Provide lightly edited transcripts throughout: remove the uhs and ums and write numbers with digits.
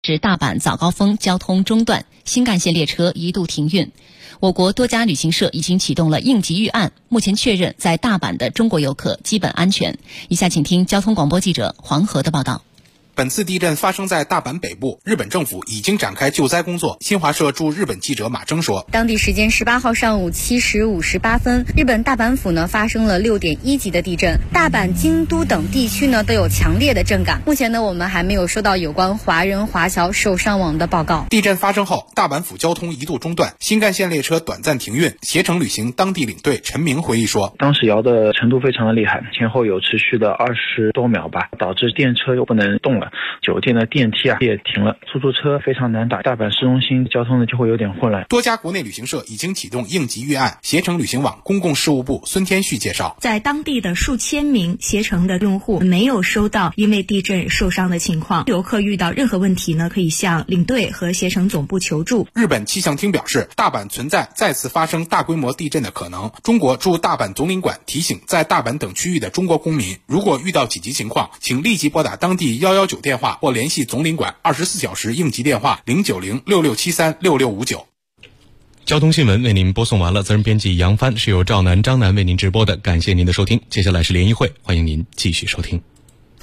至大阪早高峰交通中断，新干线列车一度停运。我国多家旅行社已经启动了应急预案，目前确认在大阪的中国游客基本安全。以下请听交通广播记者黄河的报道。 本次地震发生在大阪北部，日本政府已经展开救灾工作。新华社驻日本记者马征说， 当地时间18号上午7时58分，日本大阪府发生了6.1级的地震，大阪、京都等地区都有强烈的震感。目前我们还没有收到有关华人华侨受伤亡的报告。 地震发生后，大阪府交通一度中断，新干线列车短暂停运。携程旅行当地领队陈明回忆说， 当时摇的程度非常的厉害，前后有持续的20多秒吧，导致电车又不能动了，酒店的电梯也停了，出租车非常难打，大阪市中心交通就会有点混乱。 多家国内旅行社已经启动应急预案。携程旅行网公共事务部孙天旭介绍， 在当地的数千名携程的用户没有收到因为地震受伤的情况，游客遇到任何问题可以向领队和携程总部求助。 日本气象厅表示，大阪存在再次发生大规模地震的可能。中国驻大阪总领馆提醒在大阪等区域的中国公民，如果遇到紧急情况，请立即拨打当地119电话或联系总领馆24小时应急电话09066736659。 交通新闻为您播送完了，责任编辑杨帆，是由赵楠、张楠为您直播的，感谢您的收听。接下来是联谊会，欢迎您继续收听。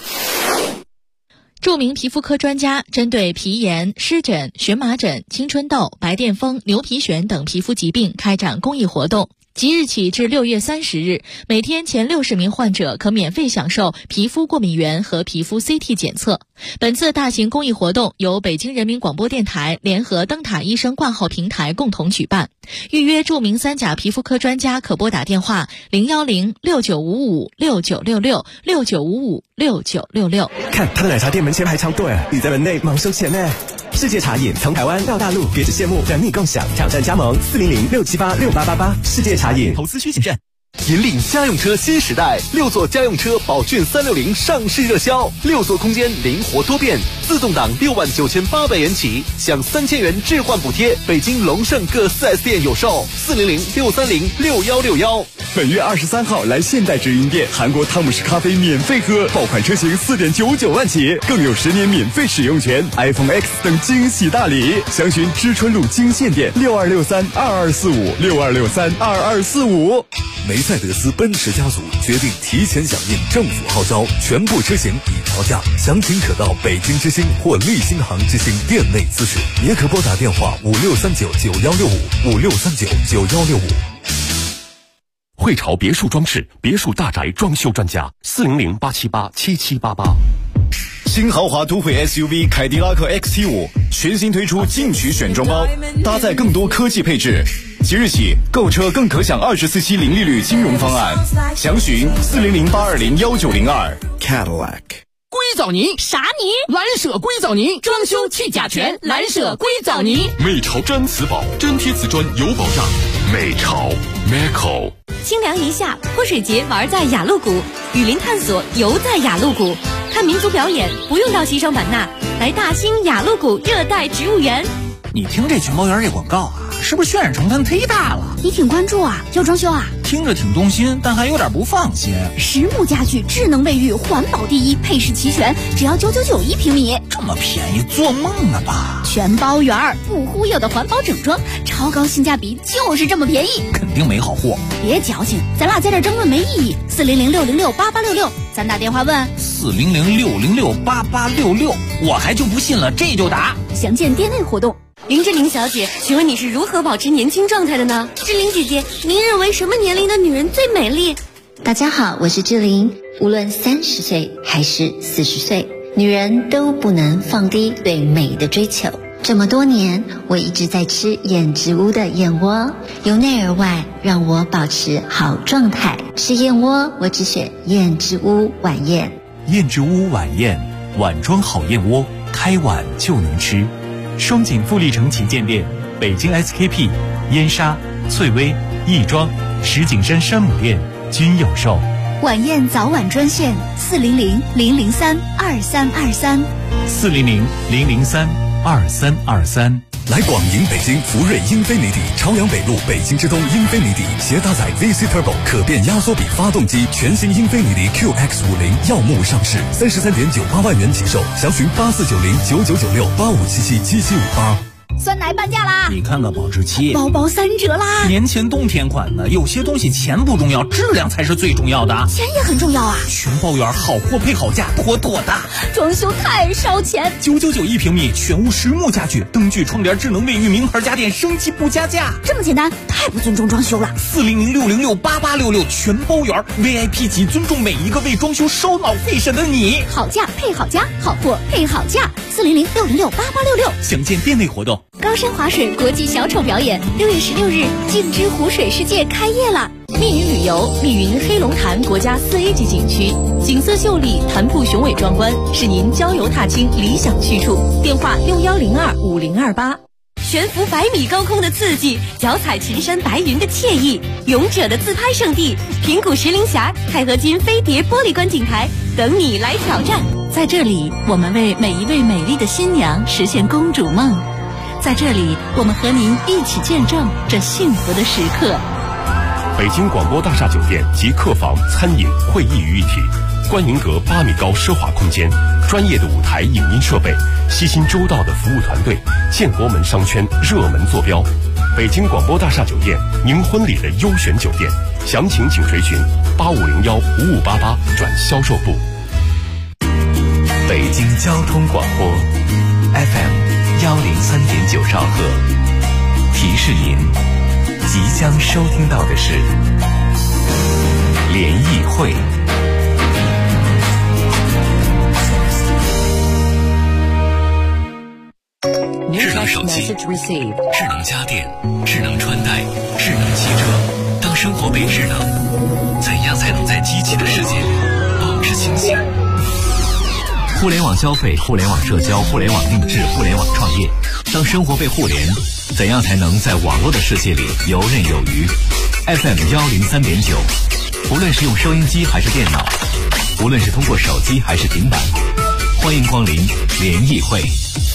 著名皮肤科专家针对皮炎、湿疹、荨麻疹、青春痘、白癜风、牛皮癣等皮肤疾病开展公益活动。即日起至6月30日，每天前60名患者可免费享受皮肤过敏原和皮肤 CT 检测。本次大型公益活动由北京人民广播电台联合灯塔医生挂号平台共同举办。预约著名3甲皮肤科专家可拨打电话010-6955-6966 看他的奶茶店门前排长队，你在门内忙收钱呢。世界茶饮从台湾到大陆，别只羡慕，等你共享，挑战加盟400-678-6888。世界茶饮，投资需谨慎。 引领家用车新时代，6座家用车宝骏360上市热销，6座空间灵活多变，自动挡69800元起，享3000元置换补贴。北京龙盛各 4S 店有售，400-630-6161。 本月23号来现代直营店，韩国汤姆士咖啡免费喝，爆款车型4.99万起，更有10年免费使用权， iPhone X 等惊喜大礼。详询知春路京县店6263-2245，6263-2245。 梅赛德斯奔驰家族决定提前响应政府号召，全部车型已调价，详情可到北京之星或利星行之星店内咨询，也可拨打电话56399165，56399165。 汇潮别墅装饰，别墅大宅装修专家，400-878-7788。 新豪华都会 SUV 凯迪拉克 XT5 全新推出进取选装包，搭载更多科技配置。即日起购车更可享24期零利率金融方案，详询400-820-1902。 Cadillac。 硅藻泥啥泥？ 蓝舍硅藻泥，装修去甲醛，蓝舍硅藻泥。 美潮毡瓷宝，真贴瓷砖有保障。美潮 Meco。 清凉一夏，泼水节玩在雅鹿谷，雨林探索游在雅鹿谷，看民族表演不用到西双版纳，来大兴雅鹿谷热带植物园。 你听这群猫园这广告啊，是不是渲染成分忒大了？ 你挺关注啊，要装修啊？ 听着挺动心，但还有点不放心。 实木家具，智能卫浴，环保第一，配饰齐全，只要999一平米。 这么便宜，做梦了吧？ 全包圆儿，不忽悠的环保整装，超高性价比，就是这么便宜。 肯定没好货。 别矫情，咱俩在这争论没意义。400-606-8866，咱打电话问。 400-606-8866，我还就不信了，这就打。 详见店内活动。林志玲小姐，请问你是如何保持年轻状态的呢？志玲姐姐，您认为什么年龄的女人最美丽？ 大家好，我是志玲。无论30岁还是40岁，女人都不能放低对美的追求。这么多年，我一直在吃燕之屋的燕窝，由内而外让我保持好状态。吃燕窝，我只选燕之屋晚宴。 燕之屋晚宴，碗装好燕窝，开碗就能吃。双井富力城旗舰店、北京 SKP、燕莎、翠微、亦庄、石景山山姆店均有售。 晚宴早晚专线400-003-2323。 ，400-003-2323。 来广营北京福瑞英菲尼迪朝阳北路北京之东英菲尼迪携搭载 VC Turbo 可变压缩比发动机全新英菲尼迪 QX50 耀目上市，33.98万元起售，详询8490999685777758。 酸奶半价啦！ 你看看保质期， 包包3折啦！ 年前冬天款的，有些东西钱不重要，质量才是最重要的。 钱也很重要啊！ 全包圆，好货配好价，妥妥的。 装修太烧钱 ，999一平米，全屋实木家具，灯具、窗帘、智能卫浴，名牌家电，升级不加价。 这么简单，太不尊重装修了。 400-606-8866，全包圆 ，VIP 级，尊重每一个为装修烧脑费神的你。 好价配好家，好货配好价。400-606-8866， 详见店内活动。 高山滑水国际小丑表演6月16日，静之湖水世界开业了。密云旅游，密云黑龙潭国家4A 级景区，景色秀丽，潭瀑雄伟壮观，是您郊游踏青理想去处。电话61025028。 悬浮100米高空的刺激，脚踩群山白云的惬意，勇者的自拍圣地平谷石林峡钛合金飞碟玻璃观景台等你来挑战。 在这里，我们为每一位美丽的新娘实现公主梦。在这里，我们和您一起见证这幸福的时刻。 北京广播大厦酒店集客房、餐饮、会议于一体，观云阁8米高奢华空间，专业的舞台影音设备，悉心周到的服务团队，建国门商圈热门坐标。北京广播大厦酒店，您婚礼的优选酒店，详情请垂询8501-5588转销售部。 北京交通广播 FM103.9兆赫，提示您即将收听到的是联谊会。智能手机、智能家电、智能穿戴、智能汽车，当生活被智能，怎样才能在机器的世界里保持清醒？互联网消费、互联网社交、互联网定制、互联网创业，当生活被互联，怎样才能在网络的世界里游刃有余？ FM103.9，无论是用收音机还是电脑，无论是通过手机还是平板，欢迎光临联谊会。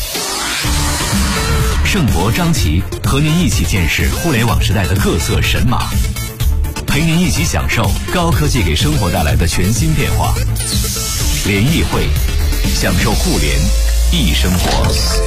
盛博、张琪和您一起见识互联网时代的各色神马，陪您一起享受高科技给生活带来的全新变化。联谊会，享受互联易生活。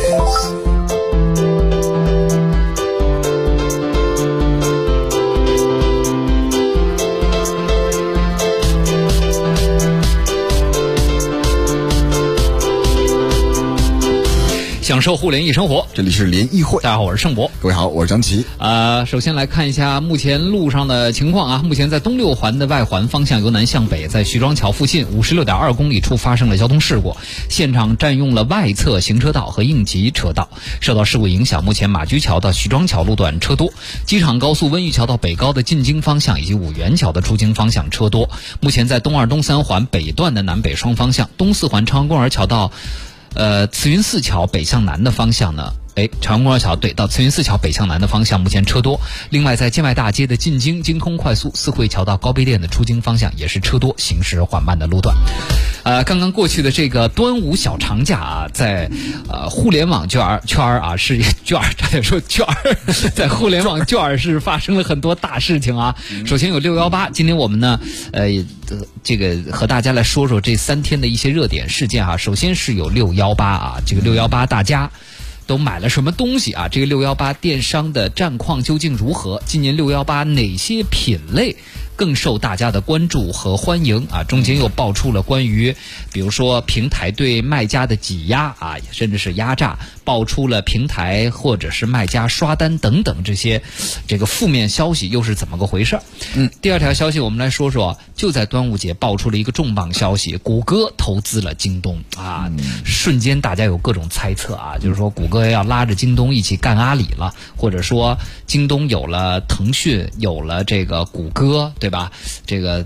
享受互联易生活， 这里是联谊会。 大家好，我是盛博。 各位好，我是张琪。 首先来看一下目前路上的情况啊。目前在东六环的外环方向由南向北，在徐庄桥附近56.2公里处发生了交通事故，现场占用了外侧行车道和应急车道。受到事故影响，目前马驹桥到徐庄桥路段车多，机场高速温榆桥到北高的进京方向以及五原桥的出京方向车多。目前在东二、东三环北段的南北双方向，东四环朝阳公园桥到慈云寺桥北向南的方向呢，朝阳公园桥对到慈云寺桥北向南的方向目前车多。另外在建外大街的进京京通快速四惠桥到高碑店的出京方向也是车多，行驶缓慢的路段。刚刚过去的这个端午小长假啊，在互联网圈啊是圈差点说圈在互联网圈是发生了很多大事情啊。首先有618，今天我们呢这个和大家来说说这3天的一些热点事件啊。首先是有618啊，这个618大家都买了什么东西啊？这个618电商的战况究竟如何？今年618哪些品类更受大家的关注和欢迎啊？中间又爆出了关于比如说平台对卖家的挤压啊，甚至是压榨，爆出了平台或者是卖家刷单等等这个负面消息又是怎么个回事？第二条消息我们来说说，就在端午节爆出了一个重磅消息，谷歌投资了京东啊。瞬间大家有各种猜测啊，就是说谷歌要拉着京东一起干阿里了，或者说京东有了腾讯，有了这个谷歌，对吧？这个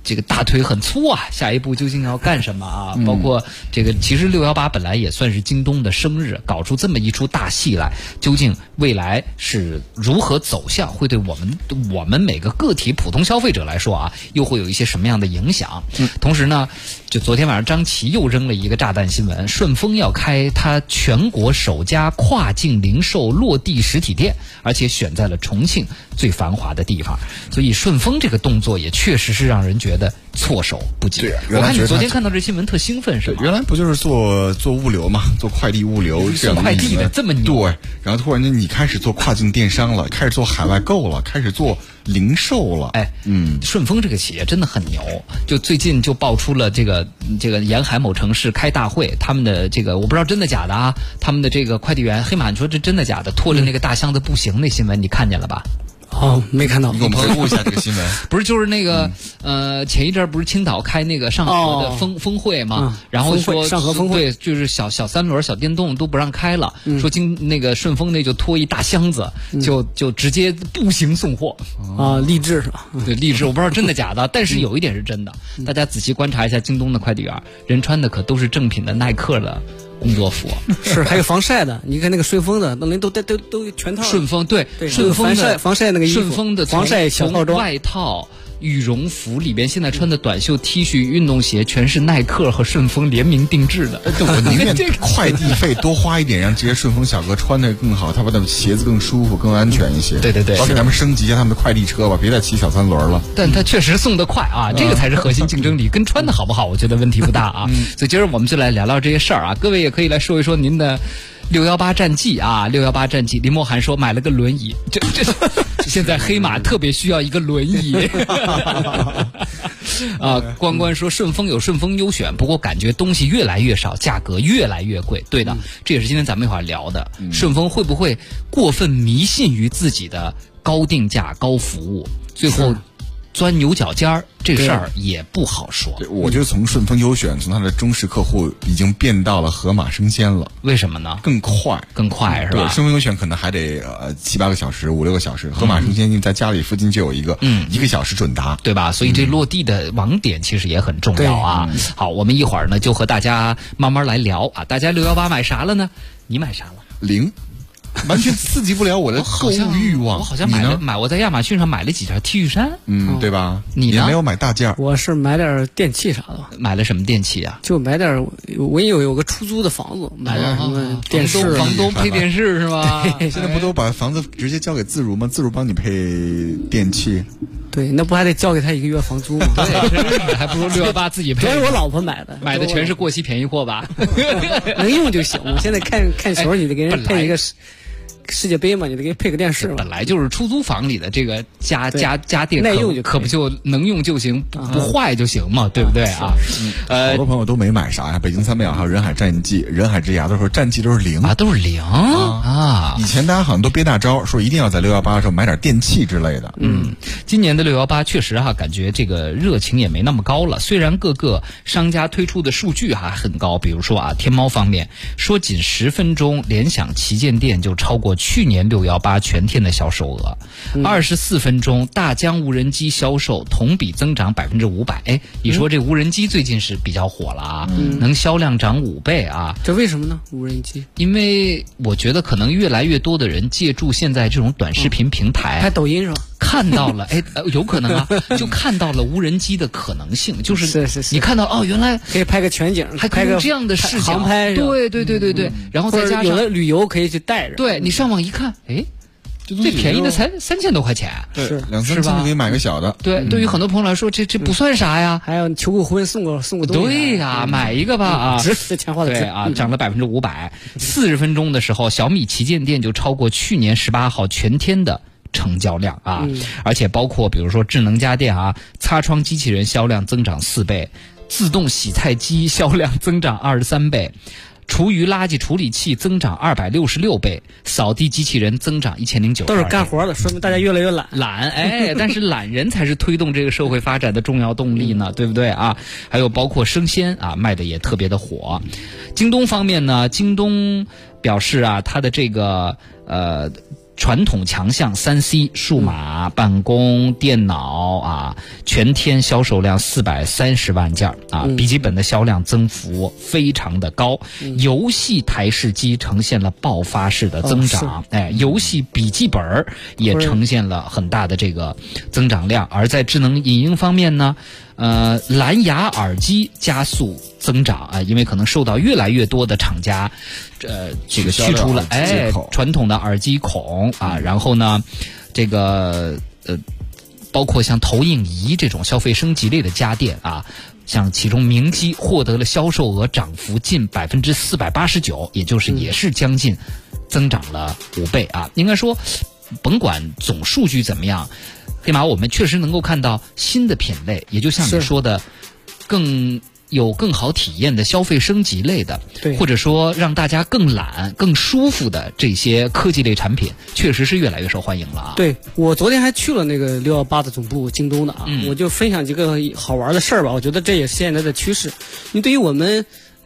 这个大腿很粗啊，下一步究竟要干什么啊？包括这个，其实618本来也算是京东的生日，搞出这么一出大戏来，究竟未来是如何走向，会对我们每个个体普通消费者来说啊，又会有一些什么样的影响？同时呢，就昨天晚上张琦又扔了一个炸弹新闻，顺丰要开它全国首家跨境零售落地实体店，而且选在了重庆最繁华的地方，所以顺丰这个动作也确实是让人觉得措手不及。我看你昨天看到这新闻特兴奋是吗？ 原来不就是做物流嘛，做快递物流这样做快递的这么牛？ 对，然后突然间你开始做跨境电商了，开始做海外购了，开始做零售了。 顺丰这个企业真的很牛，就最近就爆出了这个沿海某城市开大会，他们的这个我不知道真的假的啊，他们的这个快递员，黑马，你说这真的假的？拖着那个大箱子不行，那新闻你看见了吧？ 没看到。 你给我们回顾一下这个新闻。 不是就是那个前一阵不是青岛开那个上河的峰会吗？然后说上河峰会， 对，就是小三轮、小电动都不让开了，说那个顺丰那就拖一大箱子，就直接步行送货励志是吧？ 对，励志，我不知道真的假的，但是有一点是真的，大家仔细观察一下京东的快递员，人穿的可都是正品的耐克的工作服， 是还有防晒的，你看那个顺丰的，那人都全套。 顺丰对，顺丰的防晒那个衣服， 顺丰的防晒小套装， 外套、羽绒服里边现在穿的短袖 T 恤、运动鞋，全是耐克和顺丰联名定制的。 我宁愿快递费多花一点，让这些顺丰小哥穿的更好，他把他们鞋子更舒服、更安全一些。 对， 而且咱们升级一下他们的快递车吧，别再骑小三轮了。 但他确实送得快啊，这个才是核心竞争力，跟穿的好不好，我觉得问题不大啊。所以今儿我们就来聊聊这些事儿啊，各位也可以来说一说您的618战绩啊，618战绩。林默涵说买了个轮椅，这现在黑马特别需要一个轮椅啊。关关说顺丰有顺丰优选，不过感觉东西越来越少，价格越来越贵。对的，这也是今天咱们一会儿聊的。顺丰会不会过分迷信于自己的高定价、高服务，最后钻牛角尖儿，这事儿也不好说。 我觉得从顺丰优选，从它的忠实客户已经变到了盒马生鲜了。 为什么呢？ 更快是吧？顺丰优选可能还得7-8个小时、5-6个小时，盒马生鲜在家里附近就有一个，1个小时准达， 对吧？所以这落地的网点其实也很重要啊。好，我们一会儿呢就和大家慢慢来聊啊。大家618买啥了呢？你买啥了 ？0。完全刺激不了我的购物欲望。 我好像我在亚马逊上买了几条 T 恤衫， 对吧？ 你呢？ 没有买大件。 我是买点电器啥的。 买了什么电器啊？ 就买点，我有个出租的房子，买点什么电视。 房东配电视是吗？ 现在不都把房子直接交给自如吗？自如帮你配电器。 对，那不还得交给他1个月房租吗？ 对，还不如618自己配。 主要是我老婆买的， 买的全是过期便宜货吧？ 能用就行。我现在看球，你得给人配一个世界杯嘛，你得给配个电视嘛。 本来就是出租房里的这个家电耐用就可不就能用就行，不坏就行嘛，对不对啊？ 好多朋友都没买啥呀，北京300还有人海战记、人海之牙都说战绩都是0 啊，都是0啊。 以前大家好像都憋大招，说一定要在618的时候买点电器之类的。 今年的618确实感觉这个热情也没那么高了。虽然各个商家推出的数据还很高，比如说天猫方面说仅10分钟，联想旗舰店就超过去年618全天的销售额，24分钟大疆无人机销售同比增长500%。你说这无人机最近是比较火了啊，能销量涨5倍啊？ 这为什么呢？无人机？ 因为我觉得可能越来越多的人借助现在这种短视频平台， 拍抖音是吧？ 看到了，有可能啊，就看到了无人机的可能性，就是你看到原来可以拍个全景， 还可以用这样的视角航拍， 对，然后再加上有的旅游可以去带着， 对你上网一看，最便宜的才3000多块钱， 是2-3千就可以买个小的。 对，对于很多朋友来说，这不算啥呀。 还有求个婚送个东西。 对呀，买一个吧啊， 值这钱花的。 对啊，涨了500%。40分钟的时候，小米旗舰店就超过去年18号全天的成交量啊，而且包括比如说智能家电擦窗机器人销量增长4倍，自动洗菜机销量增长23倍。厨余垃圾处理器增长266倍，扫地机器人增长1092倍， 都是干活的，说明大家越来越懒。 但是懒人才是推动这个社会发展的重要动力呢，对不对啊？还有包括生鲜卖的也特别的火。京东方面呢，京东表示它的这个传统强项3C 数码办公电脑啊，全天销售量430万件啊，笔记本的销量增幅非常的高，游戏台式机呈现了爆发式的增长，游戏笔记本也呈现了很大的这个增长量。而在智能影音方面呢，蓝牙耳机加速增长啊，因为可能受到越来越多的厂家这个去除了传统的耳机孔啊，然后呢这个包括像投影仪这种消费升级类的家电啊，像其中明基获得了销售额涨幅近489%，也是将近增长了5倍啊。应该说甭管总数据怎么样，黑马我们确实能够看到新的品类，也就像你说的更好体验的消费升级类的，或者说让大家更懒更舒服的这些科技类产品，确实是越来越受欢迎了啊。 对，我昨天还去了那个618的总部京东的啊，我就分享几个好玩的事儿吧。我觉得这也是现在的趋势。你对于我们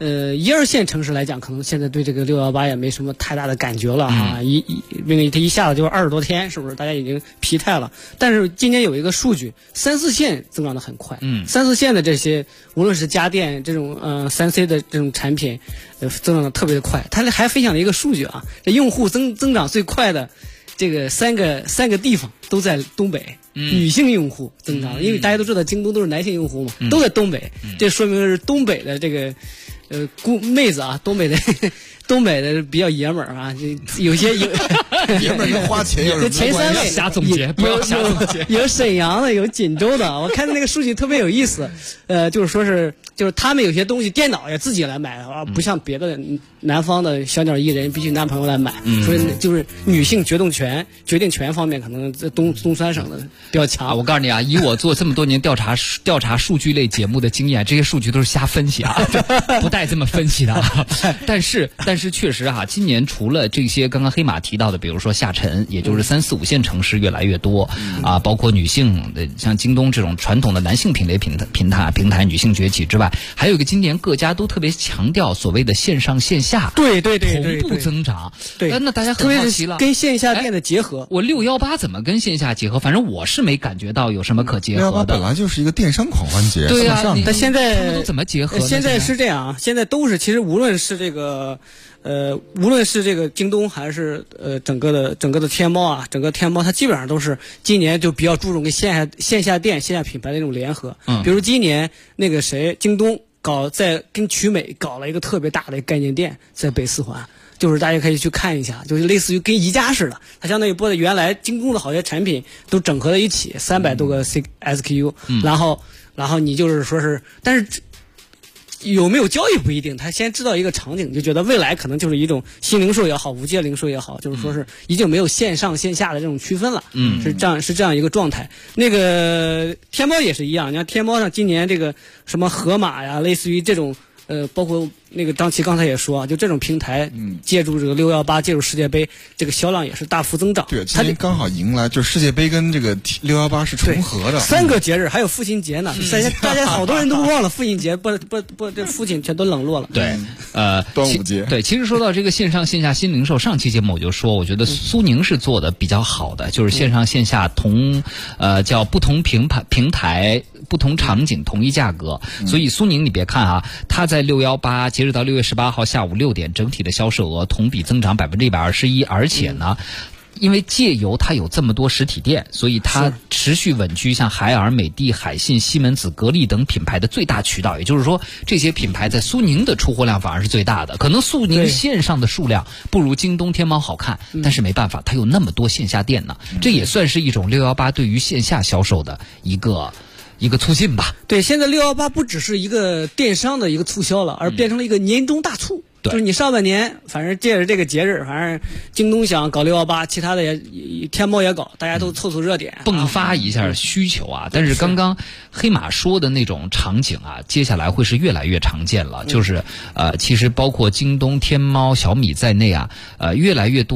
1、2线城市来讲，可能现在对这个618也没什么太大的感觉了啊，因为它一下子就20多天，是不是？大家已经疲态了。但是今年有一个数据，3、4线增长的很快。3、4线的这些，无论是家电这种3C 的这种产品，增长的特别的快。它还分享了一个数据啊，这用户增长最快的这个三个地方都在东北。女性用户增长，因为大家都知道京东都是男性用户嘛，都在东北，这说明是东北的这个妹子啊，东北的比较爷们儿啊，有些有爷们儿跟花钱有前3位瞎总结，不要瞎总结。 有沈阳的，有锦州的，我看那个数据特别有意思，就是他们有些东西电脑也自己来买啊，不像别的南方的小鸟依人必须男朋友来买，所以就是女性决定权方面可能在东三省的比较强。 我告诉你啊，以我做这么多年调查数据类节目的经验，这些数据都是瞎分析啊，不带这么分析的啊。但是确实哈，今年除了这些刚刚黑马提到的，比如说下沉，也就是3、4、5线城市越来越多啊，包括女性的像京东这种传统的男性品类平台女性崛起之外，还有一个今年各家都特别强调所谓的线上线下对同步增长。对，那大家很好奇了， 跟线下店的结合， 我618怎么跟线下结合？反正我是没感觉到有什么可结合的。 618本来就是一个电商狂欢节， 对呀， 但现在他们都怎么结合呢？ 现在是这样啊，现在都是其实无论是这个京东还是整个的天猫啊，整个天猫它基本上都是今年就比较注重跟线下店线下品牌的那种联合。比如今年那个京东在跟曲美搞了一个特别大的概念店在北4环，就是大家可以去看一下，就是类似于跟宜家似的，它相当于把原来京东的好些产品都整合在一起，300多个 SKU，然后你就是说是，但是有没有交易不一定，他先知道一个场景，就觉得未来可能就是一种新零售也好，无界零售也好，就是说是已经没有线上线下的这种区分了，是这样一个状态。那个天猫也是一样，你看天猫上今年这个什么盒马呀，类似于这种包括那个张琪刚才也说，就这种平台，借助这个618，借助世界杯，这个销量也是大幅增长。对， 今年刚好迎来就是世界杯跟这个618是重合的 ，3个节日还有父亲节呢，大家好多人都忘了父亲节，这父亲全都冷落了。 对， 端午节。 对，其实说到这个线上线下新零售，上期节目我就说，我觉得苏宁是做的比较好的，就是线上线下叫不同平台。不同场景统一价格，所以苏宁你别看啊，它在618截止到6月18号下午6点，整体的销售额同比增长121%，而且呢，因为借由它有这么多实体店，所以它持续稳居像海尔、美的、海信、西门子、格力等品牌的最大渠道。也就是说，这些品牌在苏宁的出货量反而是最大的。可能苏宁线上的数量不如京东、天猫好看，但是没办法，它有那么多线下店呢。这也算是一种618对于线下销售的一个促进吧。 对，现在618不只是一个电商的一个促销了，而变成了一个年终大促。就是你上半年反正借着这个节日，反正京东想搞618，其他的也天猫也搞，大家都凑热点， 迸发一下需求啊。但是刚刚黑马说的那种场景啊，接下来会是越来越常见了。就是其实包括京东、天猫、小米在内啊，越来越多的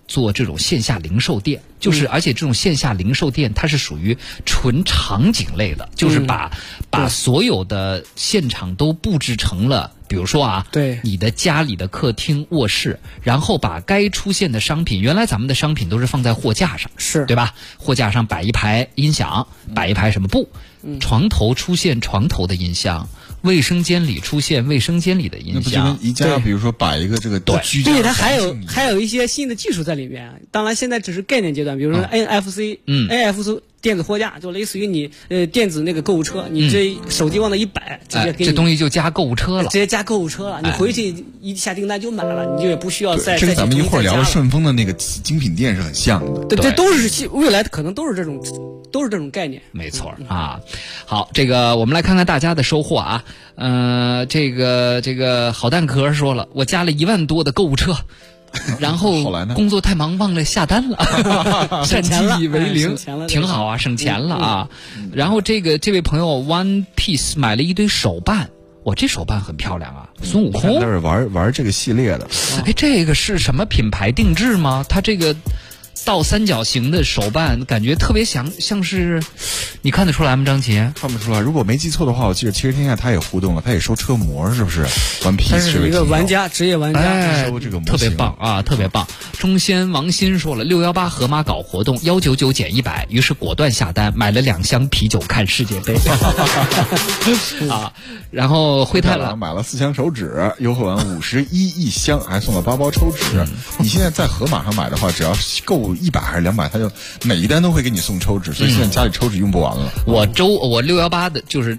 做这种线下零售店，就是而且这种线下零售店它是属于纯场景类的，就是把所有的现场都布置成了，比如说啊， 对你的家里的客厅、卧室，然后把该出现的商品，原来咱们的商品都是放在货架上， 是对吧？货架上摆一排音响，摆一排什么布，床头出现床头的音箱。卫生间里出现卫生间里的音箱， 那不就跟宜家比如说摆一个这个居家， 对，它还有一些新的技术在里面。当然，现在只是概念阶段，比如说 NFC，NFC 电子货架，就类似于你电子那个购物车，你这手机往那一摆，直接给你这东西就加购物车了， 直接加购物车了。你回去一下订单就买了，你就也不需要再。 这跟咱们一会儿聊的顺丰的那个精品店是很像的。 对，这都是未来可能都是这种概念。 没错啊。好，这个我们来看看大家的收获啊。这个好蛋壳说了，我加了1万多的购物车。然后工作太忙忘了下单了， 省钱了， 为零，挺好啊，省钱了啊。然后这位朋友 One Piece 买了一堆手办，哇，这手办很漂亮啊，孙悟空。 那是玩这个系列的。 哎，这个是什么品牌定制吗？它这个倒三角形的手办，感觉特别像是，你看得出来吗？张琪看不出来。如果没记错的话，我记得《汽车天下》他也互动了，他也收车模，是不是？One Piece 他是一个玩家，职业玩家， 收这个模型特别棒啊，特别棒。中仙王鑫说了，618盒马搞活动，199减100，于是果断下单，买了2箱啤酒看世界杯啊。然后灰太狼买了4箱手纸，优惠完51一箱，还送了8包抽纸。你现在在盒马上买的话，只要购100还是200，他就每一单都会给你送抽纸，所以现在家里抽纸用不完了。 我618的就是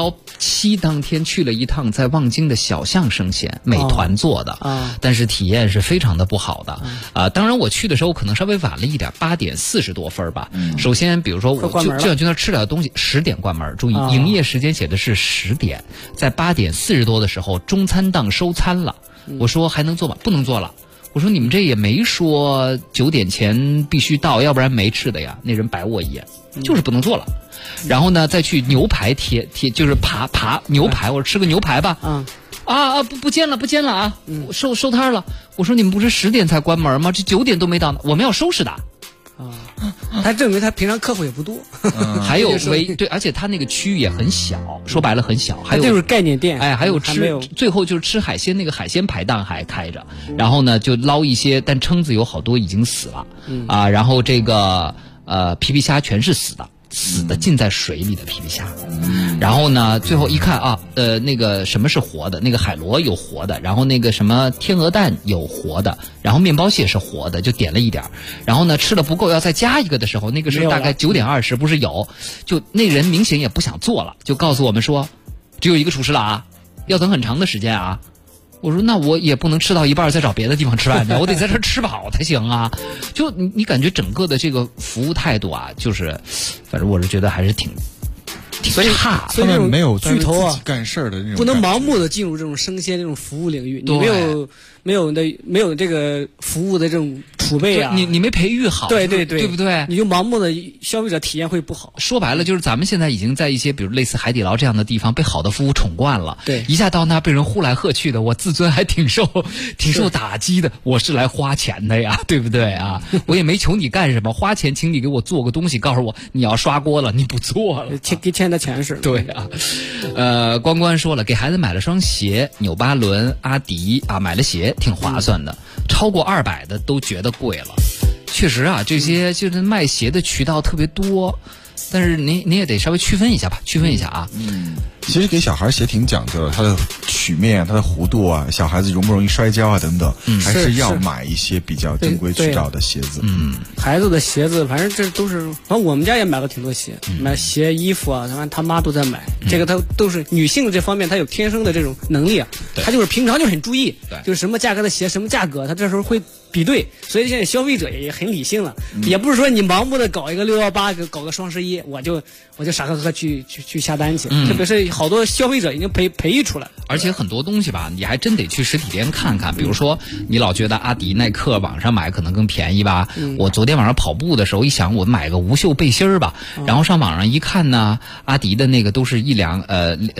617当天去了一趟在望京的小象生鲜，美团做的，但是体验是非常的不好的当然我去的时候可能稍微晚了一点，8点40多分吧。首先比如说我就想去那吃点东西，10点关门，注意营业时间写的是10点，在8点40多的时候中餐档收餐了，我说还能做吗？不能做了。我说你们这也没说9点前必须到，要不然没吃的呀。那人白我一眼，就是不能做了。然后呢，再去牛排贴，就是扒牛排，我说吃个牛排吧。不煎了啊！收摊了。我说你们不是10点才关门吗？这9点都没到呢，我们要收拾的。 他证明他平常客户也不多， 还有对，而且他那个区域也很小，说白了很小。还有就是概念店， 还有最后就是吃海鲜，那个海鲜排档还开着，然后呢就捞一些，但蛏子有好多已经死了然后这个皮皮虾全是死的浸在水里的皮皮虾，然后呢，最后一看那个什么是活的，那个海螺有活的，然后那个什么天鹅蛋有活的，然后面包蟹是活的，就点了一点，然后呢吃的不够要再加一个的时候，那个是大概9点20，不是就那人明显也不想做了，就告诉我们说，只有一个厨师了啊，要等很长的时间啊。我说那我也不能吃到一半再找别的地方吃饭去，我得在这吃饱才行啊。就你感觉整个的这个服务态度啊，就是反正我是觉得还是挺差， 所以这种没有巨头啊干事的那种， 不能盲目的进入这种生鲜这种服务领域，你没有这个服务的这种储备啊， 你没培育好， 对不对？ 你就盲目的消费者体验会不好。 说白了就是咱们现在已经在一些比如类似海底捞这样的地方被好的服务宠惯了， 对， 一下到那被人呼来喝去的，我自尊还挺受打击的。我是来花钱的呀，对不对啊？我也没求你干什么，花钱请你给我做个东西，告诉我你要刷锅了，你不做了， 给欠的钱是。 对啊，关关说了，给孩子买了双鞋，纽巴伦、阿迪买了鞋。挺划算的，超过200的都觉得贵了。确实啊，这些就是卖鞋的渠道特别多，但是你也得稍微区分一下啊。 其实给小孩鞋挺讲究的，它的曲面、它的弧度啊，小孩子容不容易摔跤啊等等，还是要买一些比较正规渠道的鞋子。 孩子的鞋子，反正这都是，反正我们家也买了挺多鞋，买鞋、衣服啊，他妈都在买。这个他都是女性这方面，她有天生的这种能力啊，她就是平常就很注意，就是什么价格的鞋，什么价格，她这时候会比对。所以现在消费者也很理性了，也不是说你盲目的搞一个618，搞个双11，我就傻呵呵去下单去，特别是好多消费者已经培育出来了。 而且很多东西吧，你还真得去实体店看看。比如说，你老觉得阿迪、耐克网上买可能更便宜吧？我昨天晚上跑步的时候一想，我买个无袖背心儿吧，然后上网上一看呢，阿迪的那个都是1两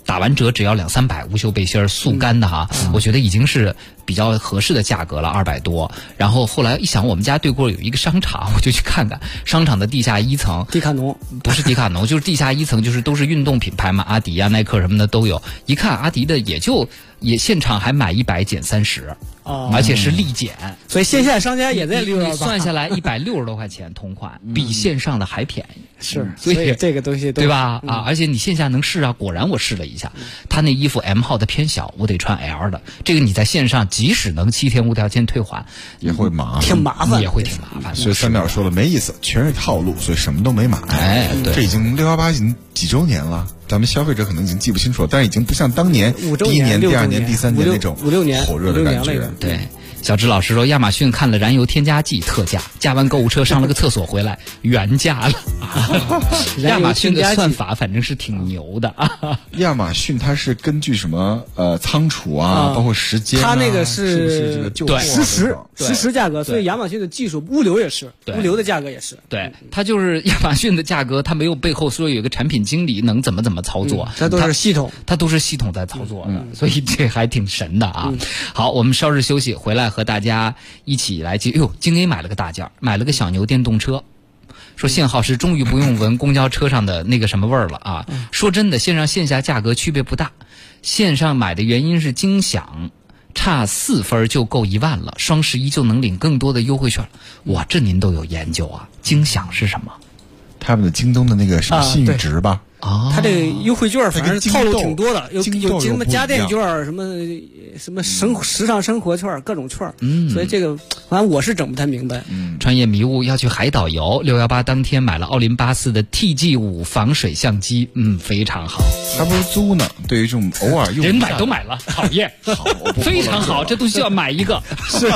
打完折只要200-300，无袖背心速干的哈，我觉得已经是比较合适的价格了，200多。然后后来一想，我们家对过有一个商场，我就去看看商场的地下1层， 迪卡侬不是迪卡侬，就是地下1层，就是都是运动品牌嘛，阿迪啊、耐克什么的都有。一看阿迪的也现场还买100减30。而且是立减， 所以线下商家也在 618，算下来160多块钱同款，比线上的还便宜。 是， 所以这个东西对吧？而且你线下能试啊，果然我试了一下，他那衣服 M 号的偏小，我得穿 L 的。这个你在线上即使能7天无条件退还， 也会麻烦， 挺麻烦， 也会挺麻烦。 所以三淼说了，没意思，全是套路，所以什么都没买。 对， 这已经618已经几周年了。咱们消费者可能已经记不清楚了，但是已经不像当年 5周第1年、第2 年、 第3年那种 5、6年火热的感觉。 对，小芝老师说，亚马逊看了燃油添加剂特价，加完购物车上了个厕所回来原价了。亚马逊的算法反正是挺牛的啊。 亚马逊它是根据什么仓储啊，包括时间， 它那个是不是这个旧货实时价格，所以亚马逊的技术物流也是，物流的价格也是。 对，它就是亚马逊的价格，它没有背后说有个产品经理能怎么操作， 它都是系统， 它都是系统在操作的，所以这还挺神的啊。好，我们稍事休息，回来和大家一起来记。京 A 买了个大件，买了个小牛电动车。说限号是终于不用闻公交车上的那个什么味儿了啊！说真的，线上线下价格区别不大。线上买的原因是精享差4分就够1万了，双11就能领更多的优惠券。哇，这您都有研究啊！精享是什么？ 他们的京东的那个什么信誉值吧？ 它这个优惠券反正套路挺多的，有什么家电券，什么时尚生活券，各种券。所以这个反正我是整不太明白。 穿越迷雾要去海岛游，618当天买了奥林巴斯的 TG5 防水相机，非常好。 还不如租呢。对于这种偶尔用， 人买都买了，讨厌。 好， 非常好，这东西要买一个。是。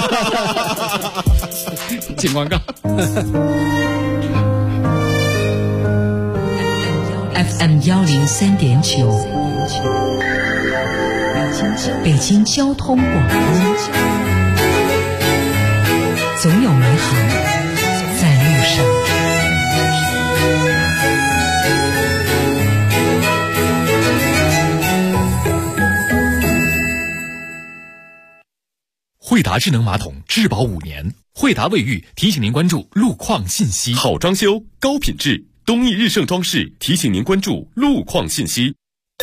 进广告。 FM 103.9，北京交通广播，总有美好在路上。 惠达智能马桶质保5年，惠达卫浴提醒您关注路况信息。好装修，高品质。东义日盛装饰提醒您关注路况信息。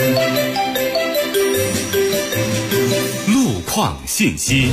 路况信息。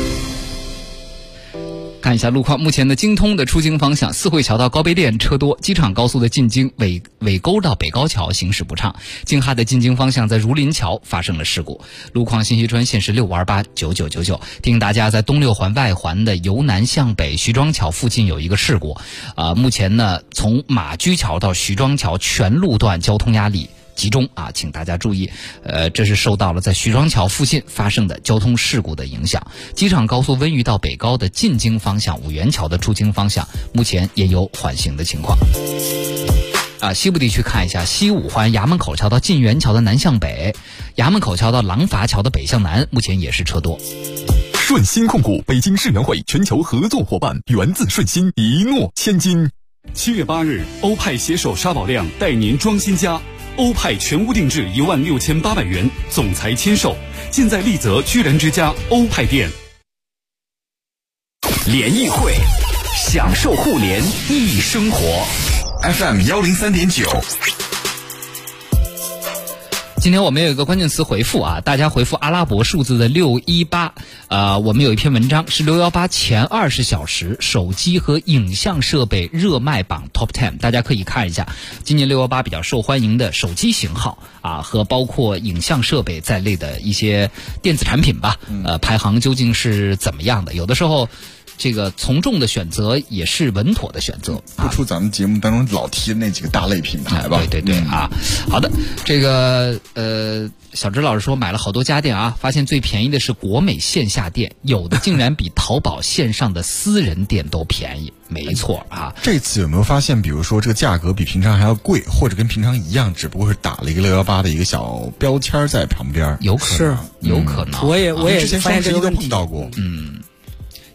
看一下路况，目前的京通的出京方向，四惠桥到高碑店车多，机场高速的进京尾沟到北高桥行驶不畅，京哈的进京方向在儒林桥发生了事故。路况信息专线是65289999，提醒大家在东六环外环的由南向北徐庄桥附近有一个事故，目前呢从马驹桥到徐庄桥全路段交通压力集中啊，请大家注意，这是受到了在徐庄桥附近发生的交通事故的影响。机场高速温榆到北高的进京方向，五元桥的出京方向，目前也有缓行的情况。西部地区看一下，西五环衙门口桥到晋源桥的南向北，衙门口桥到廊坊桥的北向南，目前也是车多。 顺鑫控股北京世园会全球合作伙伴，源自顺鑫，一诺千金。 7月8日，欧派携手沙宝亮带您装新家。欧派全屋定制16800元，总裁签售，尽在丽泽居然之家欧派店。 联谊会，享受互联易生活。FM 103.9。 今天我们有一个关键词回复啊，大家回复阿拉伯数字的618，我们有一篇文章是618前20小时手机和影像设备热卖榜 Top 10，大家可以看一下今年618比较受欢迎的手机型号啊，和包括影像设备在内的一些电子产品吧，排行究竟是怎么样的？有的时候这个从众的选择也是稳妥的选择， 不出咱们节目当中老提的那几个大类品牌吧。 对啊，好的，这个小芝老师说买了好多家电啊，发现最便宜的是国美线下店，有的竟然比淘宝线上的私人店都便宜。没错啊， 这次有没有发现，比如说这个价格比平常还要贵，或者跟平常一样，只不过是打了一个618的一个小标签在旁边？ 有可能，有可能。 我也之前发现这个问题碰到过，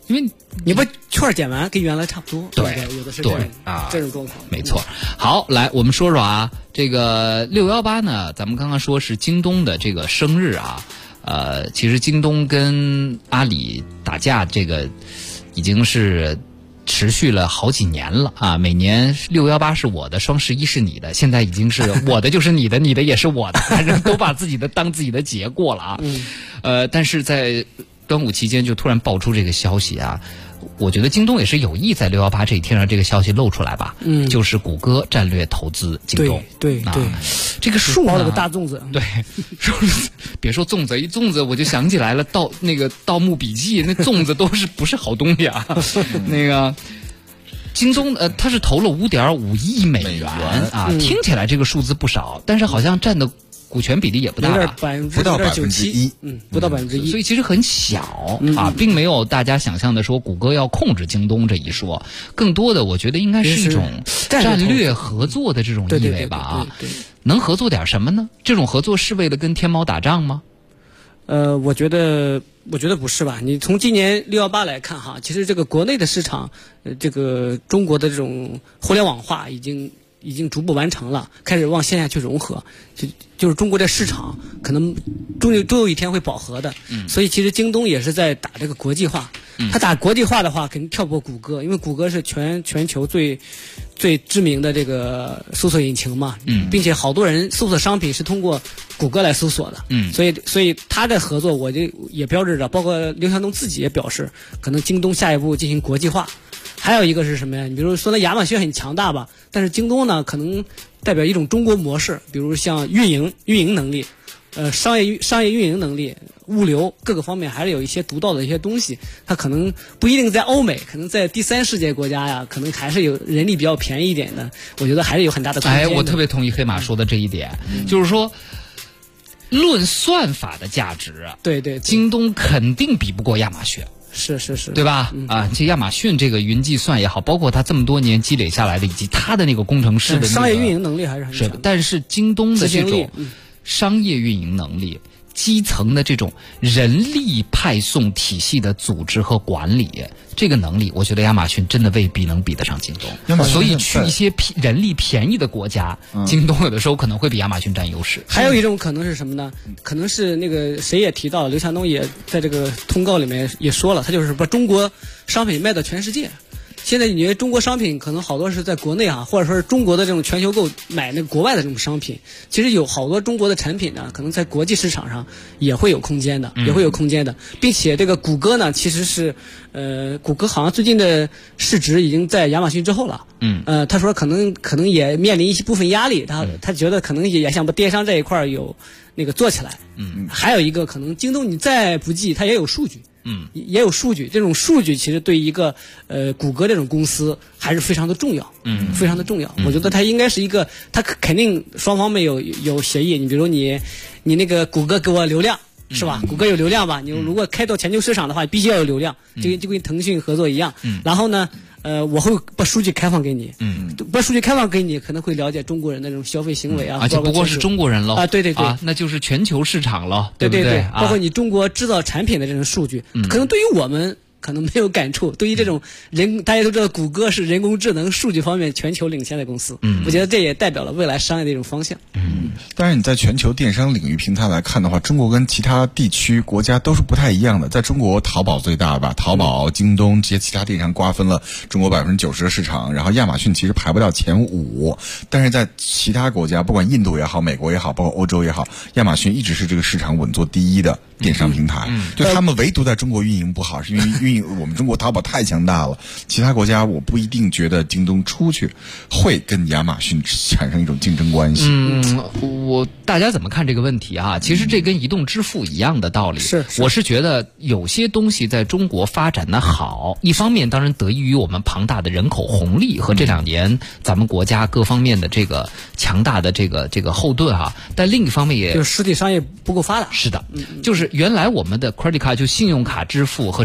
因为你把券减完跟原来差不多。 对， 有的是这种状况。 没错。好，来我们说说啊，这个618呢，咱们刚刚说是京东的这个生日啊，其实京东跟阿里打架这个已经是持续了好几年了啊！每年618是我的，双11是你的，现在已经是我的就是你的，你的也是我的，反正都把自己的当自己的节过了啊。但是在端午期间就突然爆出这个消息啊，我觉得京东也是有意在618这一天让这个消息露出来吧。就是谷歌战略投资京东。 对， 这个数包了个大粽子。 对，别说粽子，一粽子我就想起来了，盗墓笔记那粽子都是不是好东西啊？那个京东它是投了5.5亿美元啊，听起来这个数字不少，但是好像占的股权比例也不大， 不到1%， 不到1%， 所以其实很小啊，并没有大家想象的说谷歌要控制京东这一说，更多的我觉得应该是一种战略合作的这种意味吧啊。能合作点什么呢？这种合作是为了跟天猫打仗吗？ 我觉得不是吧？你从今年618来看哈，其实这个国内的市场，这个中国的这种互联网化已经逐步完成了，开始往线下去融合，就是中国的市场可能终有一天会饱和的。所以其实京东也是在打这个国际化。它打国际化的话，肯定跳不过谷歌，因为谷歌是全球最知名的这个搜索引擎嘛。并且好多人搜索商品是通过谷歌来搜索的。所以它的合作我就也标志着，包括刘强东自己也表示，可能京东下一步进行国际化。还有一个是什么呀？你比如说那亚马逊很强大吧，但是京东呢，可能代表一种中国模式，比如像运营能力，商业运营能力，物流各个方面还是有一些独到的一些东西。它可能不一定在欧美，可能在第三世界国家呀，可能还是有人力比较便宜一点的。我觉得还是有很大的空间的。 我特别同意黑马说的这一点，就是说，论算法的价值， 对， 京东肯定比不过亚马逊。 是， 对吧？这亚马逊这个云计算也好，包括它这么多年积累下来的，以及它的那个工程师的商业运营能力还是很强。 但是京东的这种商业运营能力、基层的这种人力派送体系的组织和管理，这个能力，我觉得亚马逊真的未必能比得上京东。所以去一些人力便宜的国家，京东有的时候可能会比亚马逊占优势。 还有一种可能是什么呢？可能是那个谁也提到了，刘强东也在这个通告里面也说了，他就是把中国商品卖到全世界。现在你觉得中国商品可能好多是在国内或者说是中国的这种全球购买那个国外的这种商品，其实有好多中国的产品呢，可能在国际市场上也会有空间的，并且这个谷歌呢，其实是谷歌好像最近的市值已经在亚马逊之后了。他说可能也面临一部分压力，他觉得可能也想把电商这一块有那个做起来。还有一个可能京东你再不济，它也有数据。也有数据，这种数据其实对一个谷歌这种公司还是非常的重要，非常的重要。我觉得它应该是一个，它肯定双方面有协议。你比如你那个谷歌给我流量是吧？谷歌有流量吧？你如果开到全球市场的话，必须要有流量，就跟腾讯合作一样。然后呢，我会把数据开放给你，把数据开放给你，可能会了解中国人的这种消费行为啊， 而且不过是中国人了对， 那就是全球市场了， 对不对？ 包括你中国制造产品的这种数据，可能对于我们可能没有感触，对于这种大家都知道谷歌是人工智能数据方面全球领先的公司，我觉得这也代表了未来商业的一种方向。 当然你在全球电商领域平台来看的话，中国跟其他地区国家都是不太一样的。在中国，淘宝最大吧，淘宝、京东这些其他电商瓜分了中国90%的市场，然后亚马逊其实排不到前5，但是在其他国家，不管印度也好，美国也好，包括欧洲也好，亚马逊一直是这个市场稳坐第一的电商平台。就他们唯独在中国运营不好，是因为我们中国淘宝太强大了，其他国家我不一定觉得京东出去会跟亚马逊产生一种竞争关系。 大家怎么看这个问题啊？其实这跟移动支付一样的道理。我是觉得有些东西在中国发展的好，一方面当然得益于我们庞大的人口红利和这2年咱们国家各方面的这个强大的这个后盾但另一方面也就是实体商业不够发达。 是的，就是原来我们的 credit card 就信用卡支付和实体商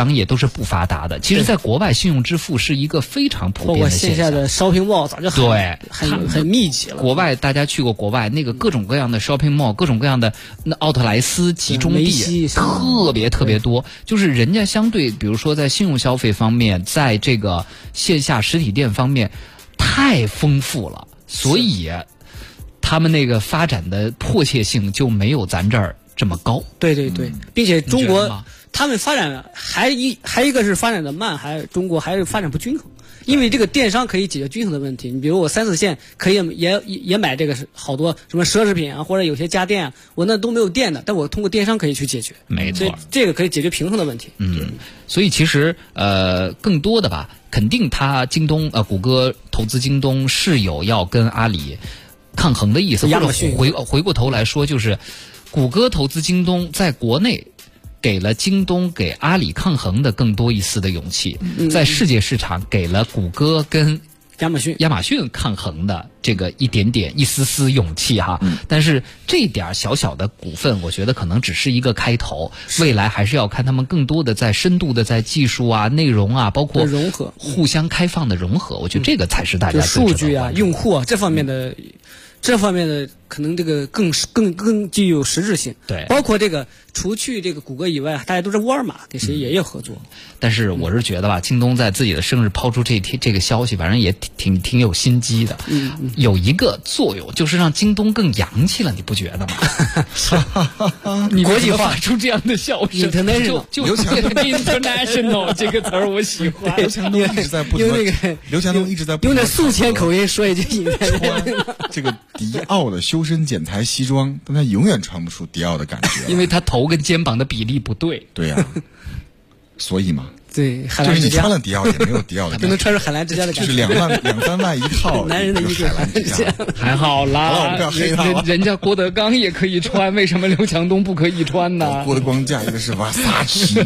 商业都是不发达的。其实，在国外，信用支付是一个非常普遍的现象。 包括线下的 shopping mall 早就很密集了。 国外大家去过国外，那个各种各样的 shopping mall， 各种各样的那奥特莱斯集中地特别多。就是人家相对，比如说在信用消费方面，在这个线下实体店方面太丰富了，所以他们那个发展的迫切性就没有咱这儿这么高。 对，并且中国他们发展还一个是发展的慢，中国还是发展不均衡。因为这个电商可以解决均衡的问题，你比如我3、4线可以也买这个好多什么奢侈品啊，或者有些家电啊，我那都没有店的，但我通过电商可以去解决。 没错， 这个可以解决平衡的问题。 所以其实更多的吧，肯定京东谷歌投资京东是有要跟阿里抗衡的意思。或者回过头来说，就是谷歌投资京东在国内给了京东给阿里抗衡的更多一丝的勇气，在世界市场给了谷歌跟亚马逊抗衡的这个一丝丝勇气哈。但是这点小小的股份，我觉得可能只是一个开头，未来还是要看他们更多的在深度的在技术啊、内容啊，包括融合、 互相开放的融合，我觉得这个才是大家数据啊、用户啊这方面的可能这个更具有实质性。 对， 包括这个除去这个谷歌以外，大家都是沃尔玛跟谁也有合作。 但是我是觉得吧，京东在自己的生日抛出这个消息，反正也挺有心机的。有一个作用就是让京东更洋气了，你不觉得吗？你国际化出这样的笑声，就 international 这个词儿我喜欢。 刘强东一直在不停的，刘强东一直在用那宿迁口音说一句， 穿这个迪奥的修身剪裁西装，但他永远穿不出迪奥的感觉， 因为他头跟肩膀的比例不对。 对呀，所以嘛。 对， 就是你穿了迪奥也没有迪奥的感觉， 就能穿出海澜之家的感觉， 就是2、3万一套， 男人的一个海澜之家， 还好啦。 好了，我们不要黑他了。 人家郭德纲也可以穿，为什么刘强东不可以穿呢？ 郭德纲嫁一个是瓦萨奇。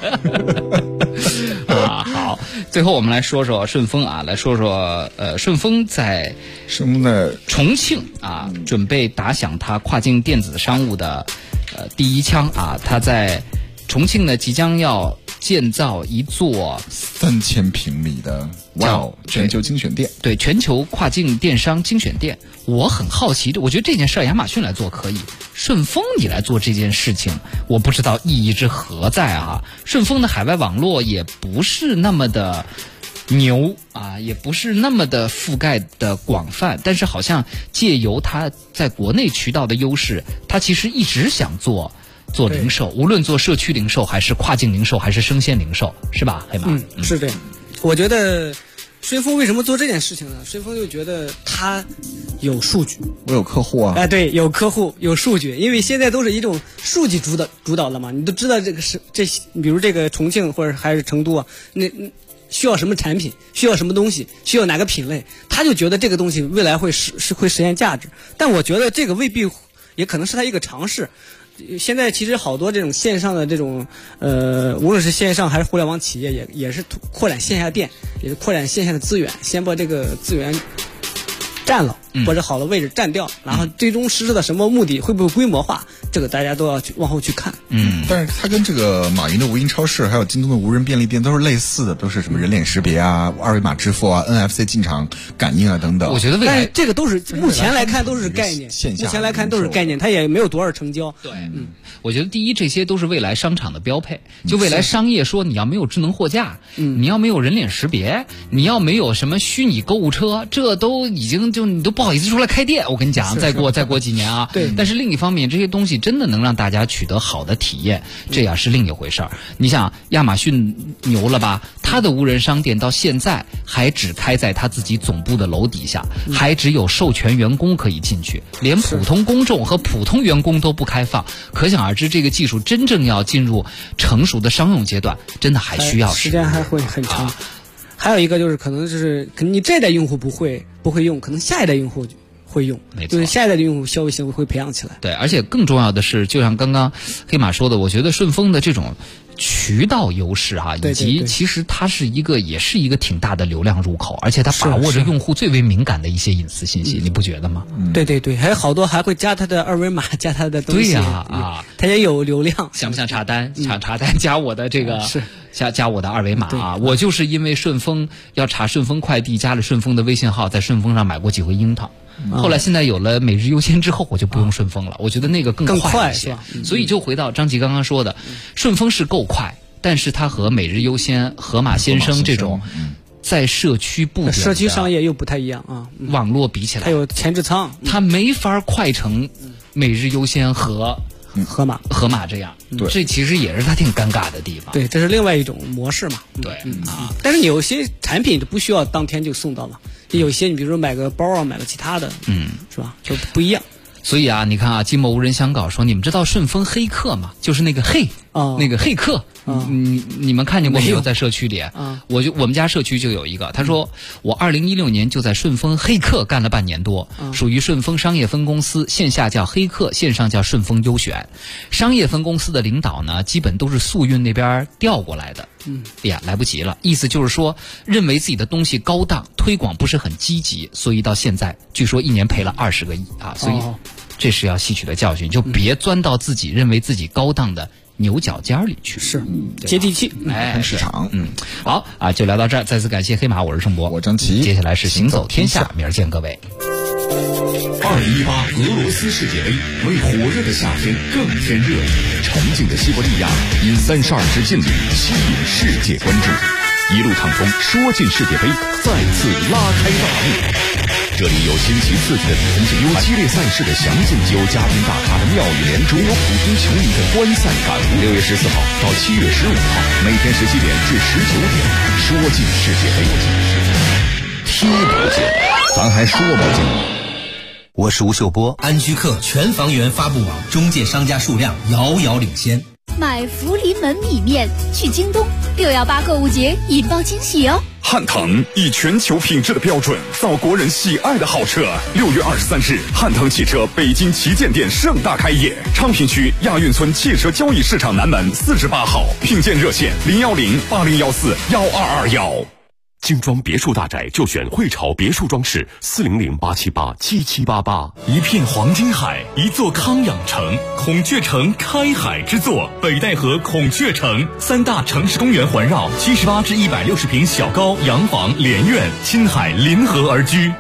好，最后我们来说说顺丰啊，顺丰在重庆啊，准备打响它跨境电子商务的第一枪啊，它在重庆呢即将要建造一座 3000平米的全球精选店， 对，全球跨境电商精选店。我很好奇，我觉得这件事亚马逊来做可以，顺丰你来做这件事情，我不知道意义之何在啊。顺丰的海外网络也不是那么的牛啊，也不是那么的覆盖的广泛，但是好像借由它在国内渠道的优势，它其实一直想做零售，无论做社区零售还是跨境零售还是生鲜零售，是吧，黑马？ 是这样。我觉得顺丰为什么做这件事情呢？顺丰就觉得它有数据， 我有客户啊。 对，有客户有数据，因为现在都是一种数据主导了嘛。你都知道比如这个重庆或者还是成都啊，那需要什么产品，需要什么东西，需要哪个品类，他就觉得这个东西未来会实现价值。但我觉得这个未必，也可能是他一个尝试。现在其实好多这种线上的这种无论是线上还是互联网企业也是扩展线下店，也是扩展线下的资源，先把这个资源占了或者好的位置占掉，然后最终实施的什么目的，会不会规模化，这个大家都要往后去看。 但是它跟这个马云的无印超市还有京东的无人便利店都是类似的，都是什么人脸识别啊、二维码支付啊、NFC 进场感应啊等等。 我觉得但是这个都是目前来看都是概念，目前来看都是概念，它也没有多少成交。 对，我觉得第一，这些都是未来商场的标配。就未来商业说，你要没有智能货架，你要没有人脸识别，你要没有什么虚拟购物车，这都已经你都不好意思出来开店。我跟你讲，再过几年啊。 对。 但是另一方面，这些东西真的能让大家取得好的体验，这呀是另一回事儿。你想，亚马逊牛了吧？它的无人商店到现在还只开在它自己总部的楼底下，还只有授权员工可以进去，连普通公众和普通员工都不开放。可想而知，这个技术真正要进入成熟的商用阶段，真的还需要时间还会很长。还有一个就是可能你这代用户不会用，可能下一代用户会用， 没错， 就是下一代的用户消费行为会培养起来。 对，而且更重要的是，就像刚刚黑马说的，我觉得顺丰的这种渠道优势哈，以及其实它也是一个挺大的流量入口，而且它把握着用户最为敏感的一些隐私信息，你不觉得吗？ 对对对，还有好多还会加他的二维码，加他的东西。 对呀他也有流量。 想不想查单？想查单加我的这个加我的二维码啊！我就是因为顺丰要查顺丰快递，加了顺丰的微信号，在顺丰上买过几回樱桃。后来现在有了每日优先之后，我就不用顺丰了，我觉得那个更快一些。所以就回到张琪刚刚说的，顺丰是够快，但是它和每日优先、盒马先生这种在社区布点的社区商业又不太一样啊。 网络比起来， 它有前置仓， 它没法快成每日优先和盒马这样。这其实也是它挺尴尬的地方。 对，这是另外一种模式嘛。 对但是你有些产品就不需要当天就送到嘛。有些你比如说买个包啊，买个其他的，是吧？就不一样。 所以啊，你看啊，寂寞无人相告说，你们知道顺丰黑客吗？就是那个那个黑客，你们看见过没有？在社区里，我们家社区就有一个，他说我2016年就在顺丰黑客干了半年多，属于顺丰商业分公司，线下叫黑客，线上叫顺丰优选。商业分公司的领导呢，基本都是速运那边调过来的。哎呀，来不及了。意思就是说，认为自己的东西高档，推广不是很积极，所以到现在据说一年赔了20个亿啊！所以这是要吸取的教训，就别钻到自己认为自己高档的牛角尖里去。 是接地气， 看市场。 好啊，就聊到这儿。再次感谢黑马，我是盛博， 我张琪。 接下来是行走天下，明儿见各位。 2018俄罗斯世界杯为火热的夏天更添热议，沉静的西伯利亚因32支劲旅吸引世界关注，一路畅通说进世界杯再次拉开大幕。这里有新奇刺激的比分竞有激烈赛事的详尽，有嘉宾大咖的妙语连珠，有普通球迷的观赛感悟。6月14号到7月15号，每天17点至19点，说进世界杯，踢不进，咱还说不进。 我是吴秀波，安居客全房源发布网中介商家数量遥遥领先。 买福临门米面去京东，618购物节引爆惊喜哦！ 汉腾以全球品质的标准造国人喜爱的好车。6月23日，汉腾汽车北京旗舰店盛大开业，昌平区亚运村汽车交易市场南门48号，聘建热线010-8014-1221。 精装别墅大宅就选汇潮别墅装饰，400-878-7788。 一片黄金海，一座康养城，孔雀城开海之作，北戴河孔雀城，3大城市公园环绕，78至160平小高洋房连院，亲海临河而居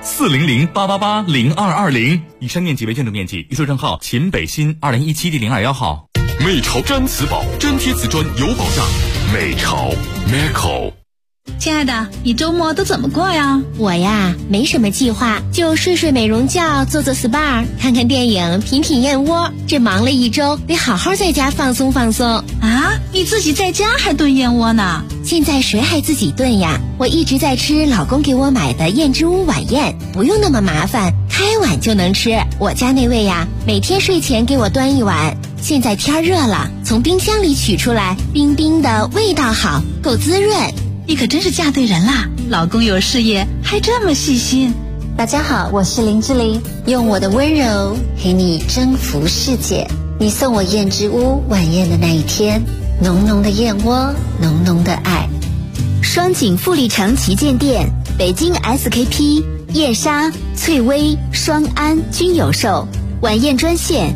，400-888-0220。以上面积为建筑面积，预售证号秦北新2017第021号。 美潮毡瓷宝，粘贴瓷砖有保障。美潮 Meco。 亲爱的，你周末都怎么过呀？ 我呀，没什么计划，就睡睡美容觉，做做 SPA， 看看电影，品品燕窝。这忙了一周，得好好在家放松放松。 啊，你自己在家还炖燕窝呢？ 现在谁还自己炖呀？我一直在吃老公给我买的燕之屋晚宴，不用那么麻烦，开碗就能吃。我家那位呀，每天睡前给我端一碗。现在天热了，从冰箱里取出来，冰冰的，味道好，够滋润。 你可真是嫁对人啦！老公有事业，还这么细心。 大家好，我是林志玲，用我的温柔陪你征服世界。你送我燕之屋晚宴的那一天，浓浓的燕窝，浓浓的爱。 双井富力城旗舰店，北京 SKP、燕莎、翠微、双安均有售。晚宴专线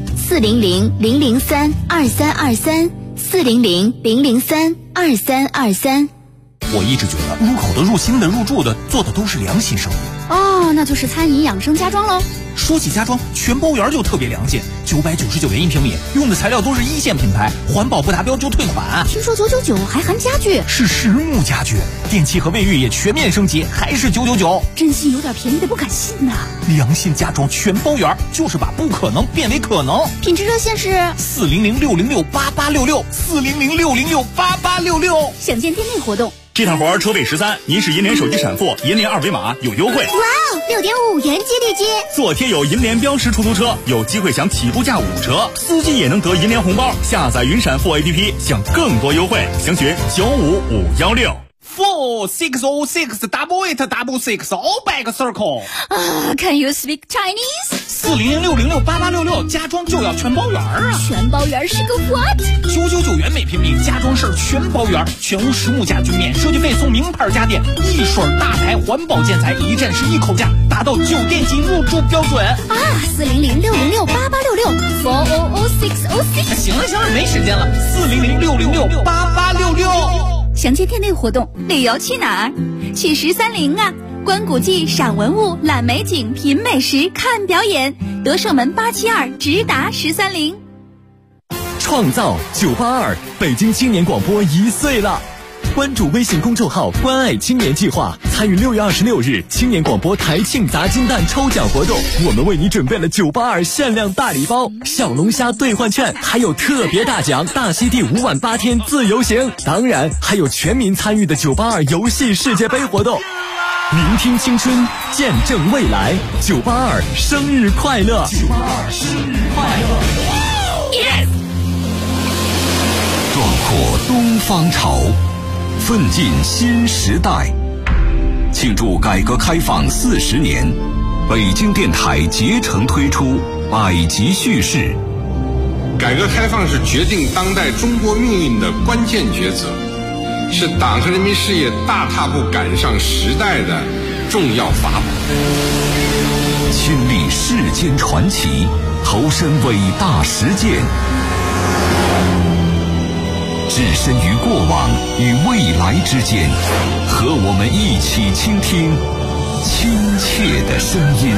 400-003-2323，400-003-2323。 我一直觉得入口的、入心的、入住的做的都是良心生意。 哦，那就是餐饮养生家装喽。 说起家装，全包园就特别良心，999元1平米，用的材料都是1线品牌，环保不达标就退款。 听说999还含家具， 是实木家具，电器和卫浴也全面升级，还是999。 真心有点便宜的不敢信呐。 良心家装全包园，就是把不可能变为可能。 品质热线是 400-606-8866，400-606-8866。 想见店内活动。 这趟活车位13，您是银联手机闪付，银联二维码有优惠。 哇哦，6.5元接力接， 做贴有银联标识出租车，有机会享起步价5折，司机也能得银联红包。下载云闪付 APP，享更多优惠，详询95516。 4606866 all back circle。 Can you speak Chinese？ 400-606-8866，加装就要全包圆啊！ 全包圆是个 what？ 999元每平米，加装事儿全包圆，全屋实木家具免设计费送名牌家电，一水大牌环保建材，一站式一口价，达到酒店级入住标准啊 ！400-606-8866 行了，没时间了，400-606-8866。 详见店内活动。旅游去哪儿？去1030啊！观古迹、赏文物、览美景、品美食、看表演。德胜门872，直达1030。 创造982，北京青年广播1岁了。关注微信公众号“关爱青年计划”，参与6月26日青年广播台庆砸金蛋抽奖活动。我们为你准备了982限量大礼包、小龙虾兑换券，还有特别大奖大溪地5晚8天自由行，当然还有全民参与的982游戏世界杯活动。聆听青春，见证未来，982生日快乐！982生日快乐 ！Yes！ 壮阔东方潮，奋进新时代。庆祝改革开放40年，北京电台竭诚推出百集叙事。 改革开放是决定当代中国命运的关键抉择，是党和人民事业大踏步赶上时代的重要法宝。 亲历世间传奇，投身伟大实践，置身于过往与未来之间，和我们一起倾听亲切的声音。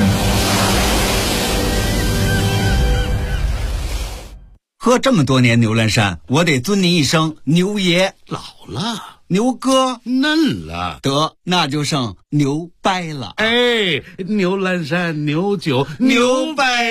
喝这么多年牛栏山，我得尊您一声牛爷。 老了， 牛哥嫩了， 得那就剩牛掰了。 哎，牛栏山牛酒牛掰。